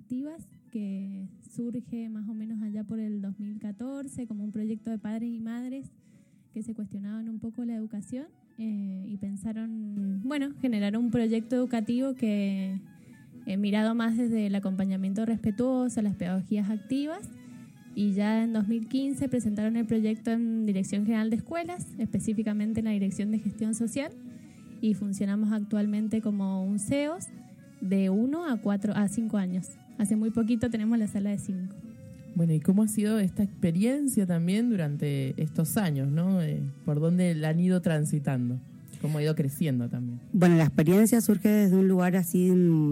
Activas, que surge más o menos allá por el 2014 como un proyecto de padres y madres que se cuestionaban un poco la educación y pensaron, generar un proyecto educativo que mirado más desde el acompañamiento respetuoso, las pedagogías activas. Y ya en 2015 presentaron el proyecto en Dirección General de Escuelas, específicamente en la Dirección de Gestión Social, y funcionamos actualmente como un CEOS de 1 a 5 años. Hace muy poquito tenemos la sala de 5. Bueno, ¿y cómo ha sido esta experiencia también durante estos años, ¿no? ¿Por dónde la han ido transitando? ¿Cómo ha ido creciendo también? Bueno, la experiencia surge desde un lugar así,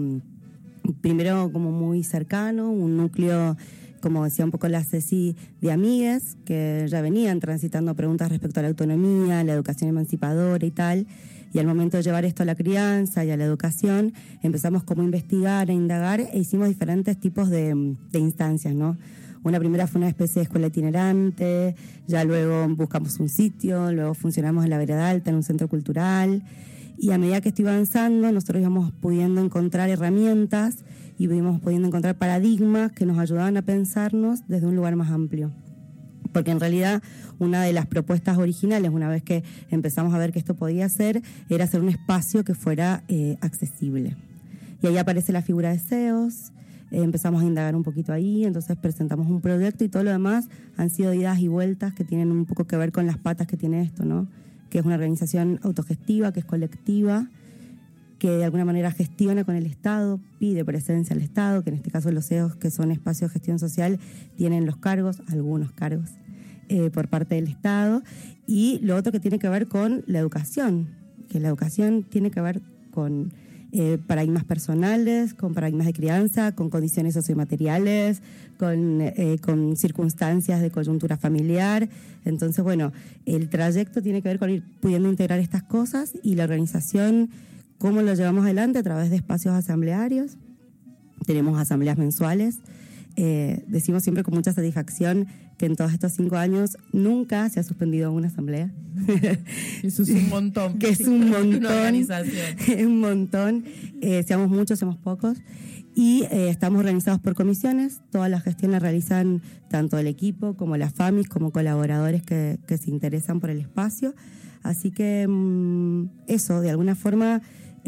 primero como muy cercano, un núcleo, como decía un poco la Ceci, de amigues que ya venían transitando preguntas respecto a la autonomía, la educación emancipadora y tal. Y al momento de llevar esto a la crianza y a la educación, empezamos como a investigar, a indagar e hicimos diferentes tipos de instancias, ¿no? Una primera fue una especie de escuela itinerante, ya luego buscamos un sitio, luego funcionamos en la Vereda Alta, en un centro cultural. Y a medida que esto iba avanzando, nosotros íbamos pudiendo encontrar herramientas y íbamos pudiendo encontrar paradigmas que nos ayudaban a pensarnos desde un lugar más amplio. Porque en realidad una de las propuestas originales, una vez que empezamos a ver que esto podía ser, era hacer un espacio que fuera accesible. Y ahí aparece la figura de CEOS, empezamos a indagar un poquito ahí, entonces presentamos un proyecto y todo lo demás han sido idas y vueltas que tienen un poco que ver con las patas que tiene esto, ¿no? Que es una organización autogestiva, que es colectiva, que de alguna manera gestiona con el Estado, pide presencia al Estado, que en este caso los CEOs, que son espacios de gestión social, tienen los cargos, algunos cargos, por parte del Estado. Y lo otro que tiene que ver con la educación, que la educación tiene que ver con paradigmas personales, con paradigmas de crianza, con condiciones sociomateriales, con circunstancias de coyuntura familiar. Entonces, el trayecto tiene que ver con ir pudiendo integrar estas cosas y la organización, cómo lo llevamos adelante a través de espacios asamblearios. Tenemos asambleas mensuales. Decimos siempre con mucha satisfacción que en todos estos 5 años nunca se ha suspendido una asamblea. Eso es un montón. Que es un montón. Una organización. Es un montón. Seamos muchos, seamos pocos. Y estamos organizados por comisiones. Toda la gestión la realizan tanto el equipo como las FAMIS, como colaboradores que se interesan por el espacio. Así que eso, de alguna forma,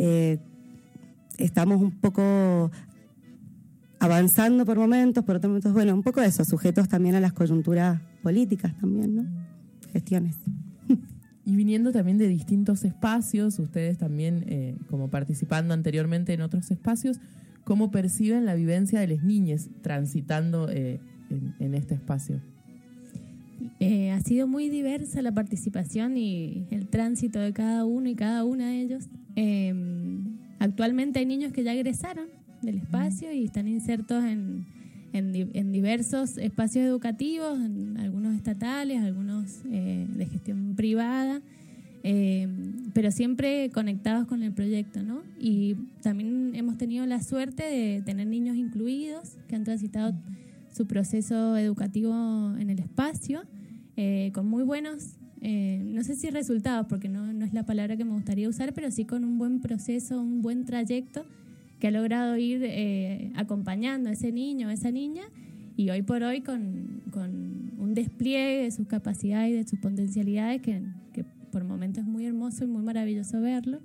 estamos un poco avanzando por momentos, por otros momentos, un poco eso, sujetos también a las coyunturas políticas también, ¿no? Gestiones. Y viniendo también de distintos espacios, ustedes también, como participando anteriormente en otros espacios, ¿cómo perciben la vivencia de las niñas transitando en este espacio? Ha sido muy diversa la participación y el tránsito de cada uno y cada una de ellos. Actualmente hay niños que ya egresaron del espacio y están insertos en diversos espacios educativos, en algunos estatales, algunos de gestión privada, pero siempre conectados con el proyecto, ¿no? Y también hemos tenido la suerte de tener niños incluidos que han transitado su proceso educativo en el espacio, con muy buenos, no sé si resultados, porque no es la palabra que me gustaría usar, pero sí con un buen proceso, un buen trayecto que ha logrado ir acompañando a ese niño o esa niña, y hoy por hoy con un despliegue de sus capacidades y de sus potencialidades que por momentos es muy hermoso y muy maravilloso verlo.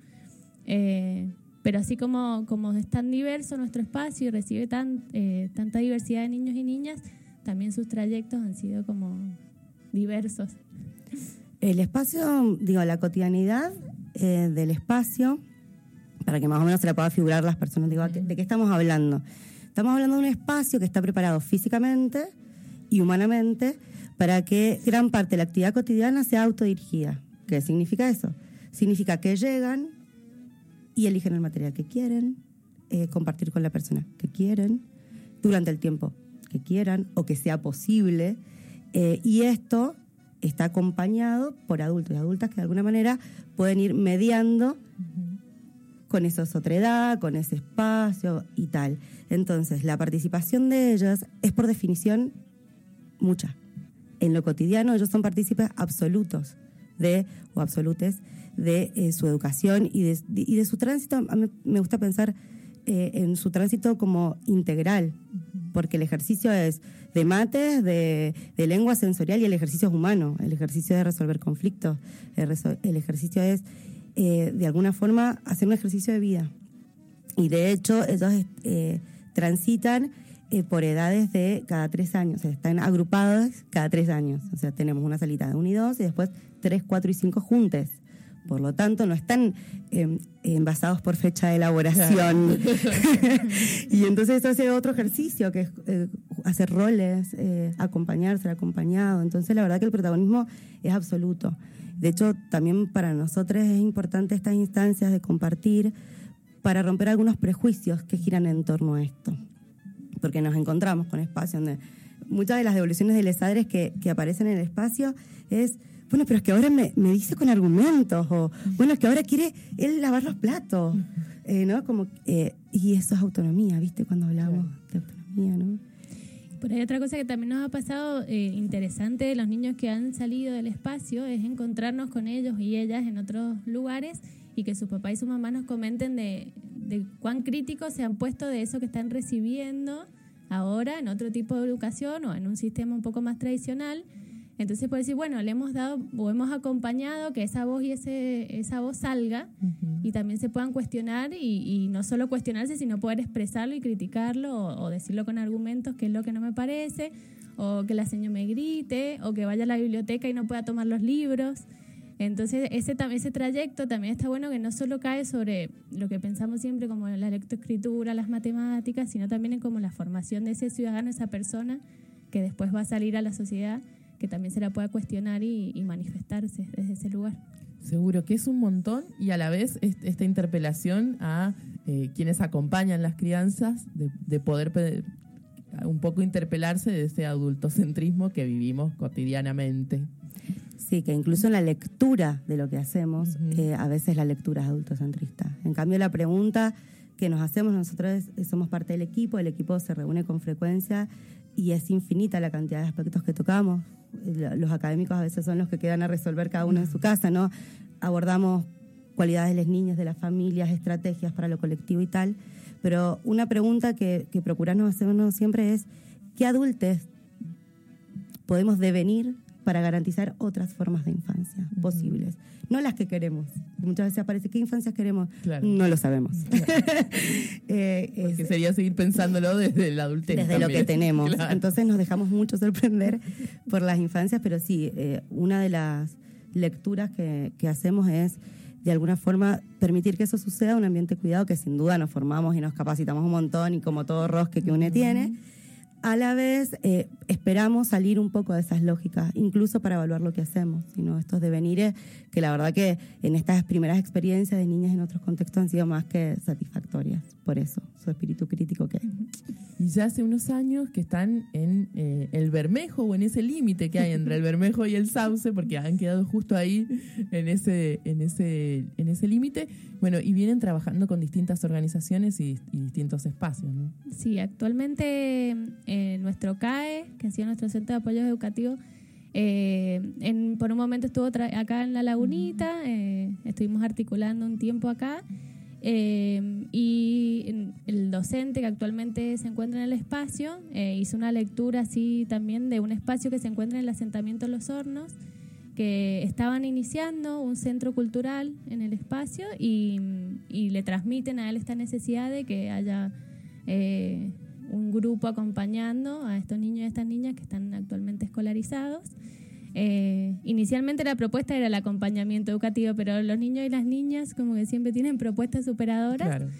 Pero así como es tan diverso nuestro espacio y recibe tanta diversidad de niños y niñas, también sus trayectos han sido como diversos. El espacio, la cotidianidad del espacio, para que más o menos se la pueda figurar las personas, ¿de qué estamos hablando? Estamos hablando de un espacio que está preparado físicamente y humanamente para que gran parte de la actividad cotidiana sea autodirigida. ¿Qué significa eso? Significa que llegan y eligen el material que quieren, compartir con la persona que quieren, durante el tiempo que quieran o que sea posible, y esto está acompañado por adultos y adultas que de alguna manera pueden ir mediando con esa otredad, con ese espacio y tal. Entonces, la participación de ellos es por definición mucha. En lo cotidiano ellos son partícipes absolutos o absolutes de su educación y de su tránsito. A mí me gusta pensar en su tránsito como integral, porque el ejercicio es de mates, de lengua sensorial, y el ejercicio es humano, el ejercicio de resolver conflictos, el ejercicio es de alguna forma hacer un ejercicio de vida. Y de hecho ellos transitan por edades de cada 3 años, o sea, están agrupados cada 3 años, o sea, tenemos una salita de 1 y 2 y después 3, 4 y 5 juntes. Por lo tanto, no están envasados por fecha de elaboración. Y entonces esto hace otro ejercicio, que es hacer roles, acompañar, ser acompañado. Entonces, la verdad que el protagonismo es absoluto. De hecho, también para nosotros es importante estas instancias de compartir para romper algunos prejuicios que giran en torno a esto. Porque nos encontramos con espacios donde muchas de las devoluciones de lesadres que aparecen en el espacio es... Bueno, pero es que ahora me dice con argumentos, o bueno, es que ahora quiere él lavar los platos, ¿no? Como, y eso es autonomía, ¿viste? Cuando hablamos de autonomía, ¿no? Por ahí otra cosa que también nos ha pasado interesante de los niños que han salido del espacio es encontrarnos con ellos y ellas en otros lugares y que sus papás y sus mamás nos comenten de cuán críticos se han puesto de eso que están recibiendo ahora en otro tipo de educación o en un sistema un poco más tradicional. Entonces puede decir, bueno, le hemos dado o hemos acompañado que esa voz y esa voz salga y también se puedan cuestionar y no solo cuestionarse, sino poder expresarlo y criticarlo o decirlo con argumentos, que es lo que no me parece, o que la señora me grite, o que vaya a la biblioteca y no pueda tomar los libros. Entonces ese trayecto también está bueno, que no solo cae sobre lo que pensamos siempre como la lectoescritura, las matemáticas, sino también en como la formación de ese ciudadano, esa persona que después va a salir a la sociedad, que también se la pueda cuestionar y manifestarse desde ese lugar. Seguro que es un montón, y a la vez esta interpelación a quienes acompañan las crianzas de poder un poco interpelarse de ese adultocentrismo que vivimos cotidianamente. Sí, que incluso en la lectura de lo que hacemos, a veces la lectura es adultocentrista. En cambio, la pregunta que nos hacemos nosotros somos parte del equipo, el equipo se reúne con frecuencia y es infinita la cantidad de aspectos que tocamos. Los académicos a veces son los que quedan a resolver cada uno en su casa, ¿no? Abordamos cualidades de las niñas, de las familias, estrategias para lo colectivo y tal, pero una pregunta que procuramos hacernos siempre es ¿qué adultos podemos devenir para garantizar otras formas de infancia posibles? No las que queremos. Muchas veces aparece, ¿qué infancias queremos? Claro. No lo sabemos. Claro. Porque sería seguir pensándolo desde la adultez. Desde también. Lo que tenemos. Claro. Entonces nos dejamos mucho sorprender por las infancias, pero sí, una de las lecturas que hacemos es, de alguna forma, permitir que eso suceda, un ambiente cuidado, que sin duda nos formamos y nos capacitamos un montón, y como todo rosque que uno tiene. A la vez, esperamos salir un poco de esas lógicas, incluso para evaluar lo que hacemos, sino estos devenires que la verdad que en estas primeras experiencias de niñas en otros contextos han sido más que satisfactorias. Por eso, su espíritu crítico que... Y ya hace unos años que están en el Bermejo, o en ese límite que hay entre el Bermejo y el Sauce, porque han quedado justo ahí en ese límite. Bueno, y vienen trabajando con distintas organizaciones y distintos espacios, ¿no? Sí, actualmente nuestro CAE, que ha sido nuestro Centro de Apoyo Educativo, por un momento estuvo acá en La Lagunita, estuvimos articulando un tiempo acá, y el docente que actualmente se encuentra en el espacio hizo una lectura así también de un espacio que se encuentra en el asentamiento Los Hornos, que estaban iniciando un centro cultural en el espacio y le transmiten a él esta necesidad de que haya un grupo acompañando a estos niños y estas niñas que están actualmente escolarizados. Inicialmente la propuesta era el acompañamiento educativo, pero los niños y las niñas como que siempre tienen propuestas superadoras. Claro.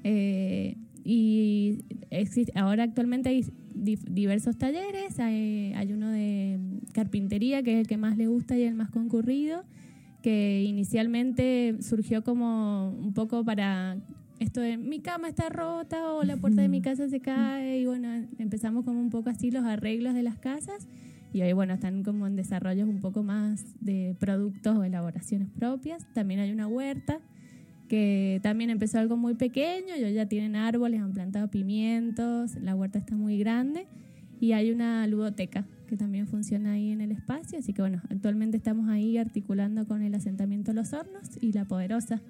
Y ahora actualmente hay diversos talleres, hay uno de carpintería que es el que más le gusta y el más concurrido, que inicialmente surgió como un poco para esto de mi cama está rota o la puerta de mi casa se cae, y bueno, empezamos como un poco así los arreglos de las casas, y hoy bueno, están como en desarrollos un poco más de productos o elaboraciones propias. También hay una huerta que también empezó algo muy pequeño, y hoy ya tienen árboles, han plantado pimientos, la huerta está muy grande, y hay una ludoteca que también funciona ahí en el espacio, así que bueno, actualmente estamos ahí articulando con el asentamiento Los Hornos y La Poderosa,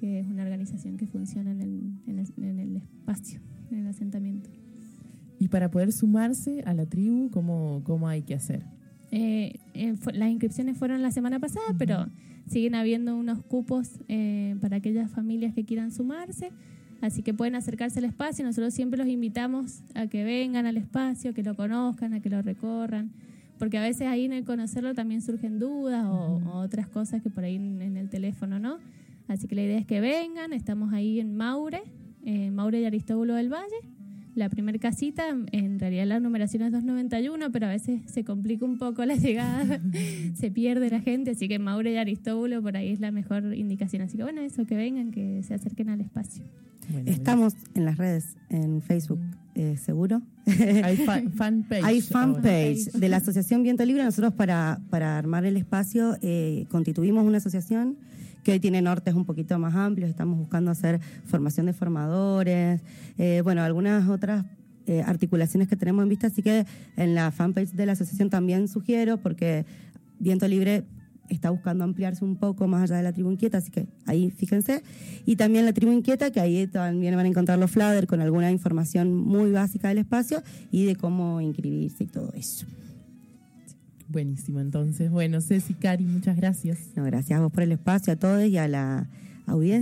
que es una organización que funciona en el espacio, en el asentamiento. Y para poder sumarse a la tribu, ¿cómo hay que hacer? Las inscripciones fueron la semana pasada, pero siguen habiendo unos cupos para aquellas familias que quieran sumarse, así que pueden acercarse al espacio. Nosotros siempre los invitamos a que vengan al espacio, que lo conozcan, a que lo recorran, porque a veces ahí en el conocerlo también surgen dudas o otras cosas que por ahí en el teléfono no. Así que la idea es que vengan. Estamos ahí en Maure y Aristóbulo del Valle. La primer casita, en realidad la numeración es 291, pero a veces se complica un poco la llegada, se pierde la gente, así que Maure y Aristóbulo por ahí es la mejor indicación. Así que bueno, eso, que vengan, que se acerquen al espacio. Bueno, estamos en las redes, en Facebook, seguro. Hay fanpage. Hay fanpage de la Asociación Viento Libre. Nosotros para armar el espacio constituimos una asociación que hoy tiene nortes un poquito más amplios. Estamos buscando hacer formación de formadores, algunas otras articulaciones que tenemos en vista. Así que en la fanpage de la asociación también sugiero, porque Viento Libre está buscando ampliarse un poco más allá de la Tribu Inquieta, así que ahí fíjense. Y también la Tribu Inquieta, que ahí también van a encontrar los flyers con alguna información muy básica del espacio y de cómo inscribirse y todo eso. Buenísimo, entonces. Bueno, Ceci, Cari, muchas gracias. No, gracias a vos por el espacio, a todos y a la audiencia.